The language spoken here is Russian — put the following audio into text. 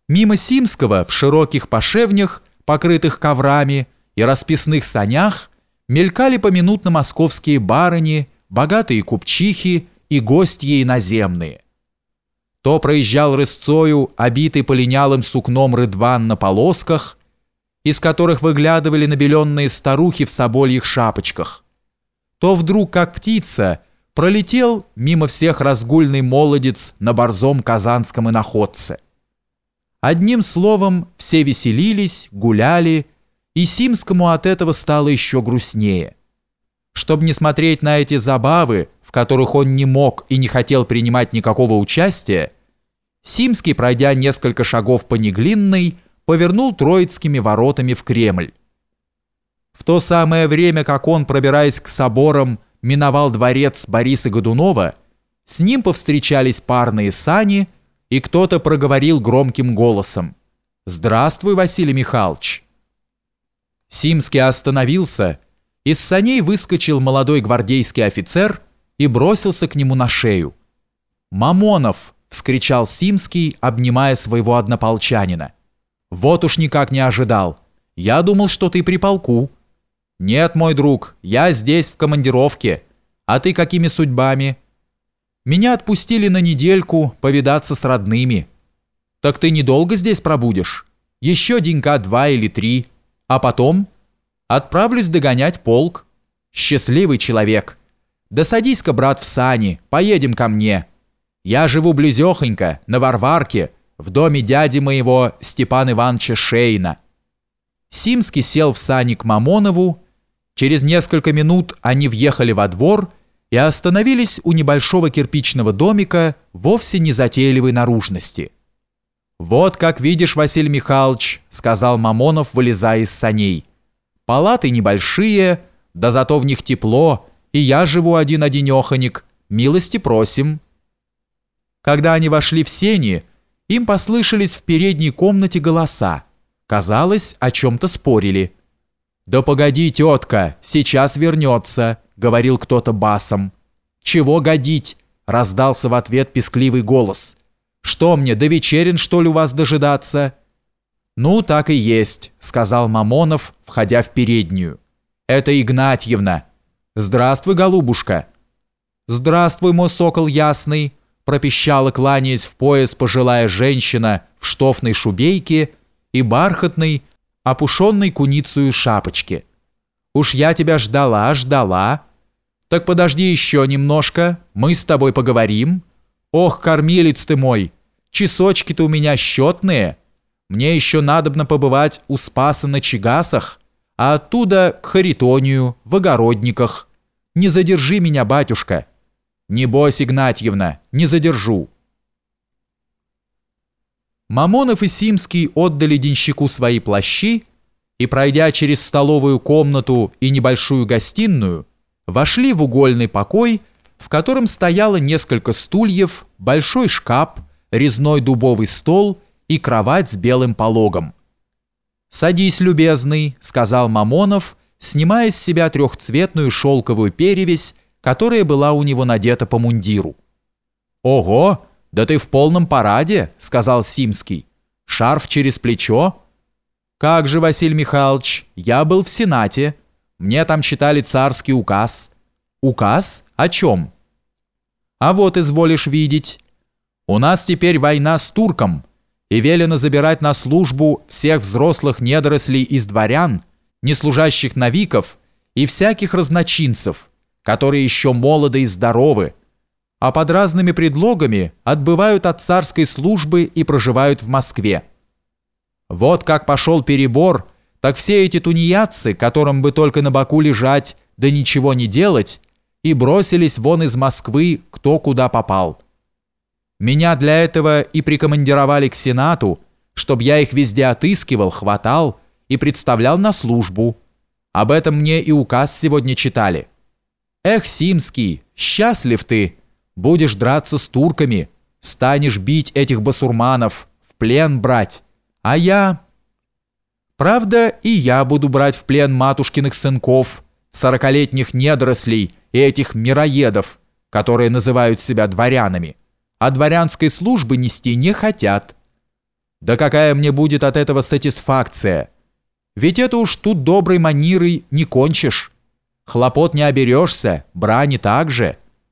Мимо Симского в широких пошевнях, покрытых коврами, и расписных санях мелькали поминутно московские барыни, богатые купчихи и гостьи иноземные. То проезжал рысцою, обитый полинялым сукном рыдван на полосках, из которых выглядывали набеленные старухи в собольих шапочках. То вдруг, как птица, пролетел мимо всех разгульный молодец на борзом казанском иноходце. Одним словом, все веселились, гуляли, и Симскому от этого стало еще грустнее. Чтобы не смотреть на эти забавы, в которых он не мог и не хотел принимать никакого участия, Симский, пройдя несколько шагов по Неглинной, повернул Троицкими воротами в Кремль. В то самое время, как он, пробираясь к соборам, миновал дворец Бориса Годунова, с ним повстречались парные сани, и кто-то проговорил громким голосом: «Здравствуй, Василий Михайлович!» Симский остановился, из саней выскочил молодой гвардейский офицер и бросился к нему на шею. «Мамонов!» — вскричал Симский, обнимая своего однополчанина. «Вот уж никак не ожидал. Я думал, что ты при полку». «Нет, мой друг, я здесь в командировке. А ты какими судьбами?» «Меня отпустили на недельку повидаться с родными». «Так ты недолго здесь пробудешь? Еще денька 2 или 3. А потом?» «Отправлюсь догонять полк». «Счастливый человек. Да садись-ка, брат, в сани, поедем ко мне. Я живу близехонько, на Варварке, в доме дяди моего Степана Ивановича Шейна». Симский сел в сани к Мамонову. Через несколько минут они въехали во двор и остановились у небольшого кирпичного домика вовсе не затейливой наружности. «Вот как видишь, Василий Михайлович», — сказал Мамонов, вылезая из саней, — «палаты небольшие, да зато в них тепло, и я живу один-одинеханик, милости просим». Когда они вошли в сени, им послышались в передней комнате голоса. Казалось, о чем-то спорили. «Да погоди, тетка, сейчас вернется», — говорил кто-то басом. «Чего годить?» — раздался в ответ пескливый голос. «Что мне, до вечерин, что ли, у вас дожидаться?» «Ну, так и есть», — сказал Мамонов, входя в переднюю. «Это Игнатьевна. Здравствуй, голубушка». «Здравствуй, мой сокол ясный», — пропищала, кланяясь в пояс, пожилая женщина в штофной шубейке и бархатной, опушенной куницею шапочке. «Уж я тебя ждала. Так подожди еще немножко, мы с тобой поговорим. Ох, кормилец ты мой, часочки-то у меня счетные. Мне еще надобно побывать у Спаса на Чигасах, а оттуда к Харитонию, в Огородниках. Не задержи меня, батюшка». «Небось, Игнатьевна, не задержу». Мамонов и Симский отдали денщику свои плащи и, пройдя через столовую комнату и небольшую гостиную, вошли в угольный покой, в котором стояло несколько стульев, большой шкаф, резной дубовый стол и кровать с белым пологом. «Садись, любезный», — сказал Мамонов, снимая с себя трехцветную шелковую перевязь, которая была у него надета по мундиру. «Ого! Да ты в полном параде», — сказал Симский. «Шарф через плечо?» «Как же, Василий Михайлович, я был в Сенате. Мне там читали царский указ». «Указ? О чем?» «А вот изволишь видеть. У нас теперь война с турком, и велено забирать на службу всех взрослых недорослей из дворян, неслужащих навиков и всяких разночинцев, которые еще молоды и здоровы, а под разными предлогами отбывают от царской службы и проживают в Москве. Вот как пошел перебор, так все эти тунеядцы, которым бы только на боку лежать, да ничего не делать, и бросились вон из Москвы кто куда попал. Меня для этого и прикомандировали к Сенату, чтоб я их везде отыскивал, хватал и представлял на службу. Об этом мне и указ сегодня читали. Эх, Симский, счастлив ты! Будешь драться с турками, станешь бить этих басурманов, в плен брать, а я... Правда, и я буду брать в плен матушкиных сынков, 40-летних недорослей и этих мироедов, которые называют себя дворянами, а дворянской службы нести не хотят. Да какая мне будет от этого сатисфакция? Ведь это уж тут доброй манерой не кончишь. Хлопот не оберешься, брани также.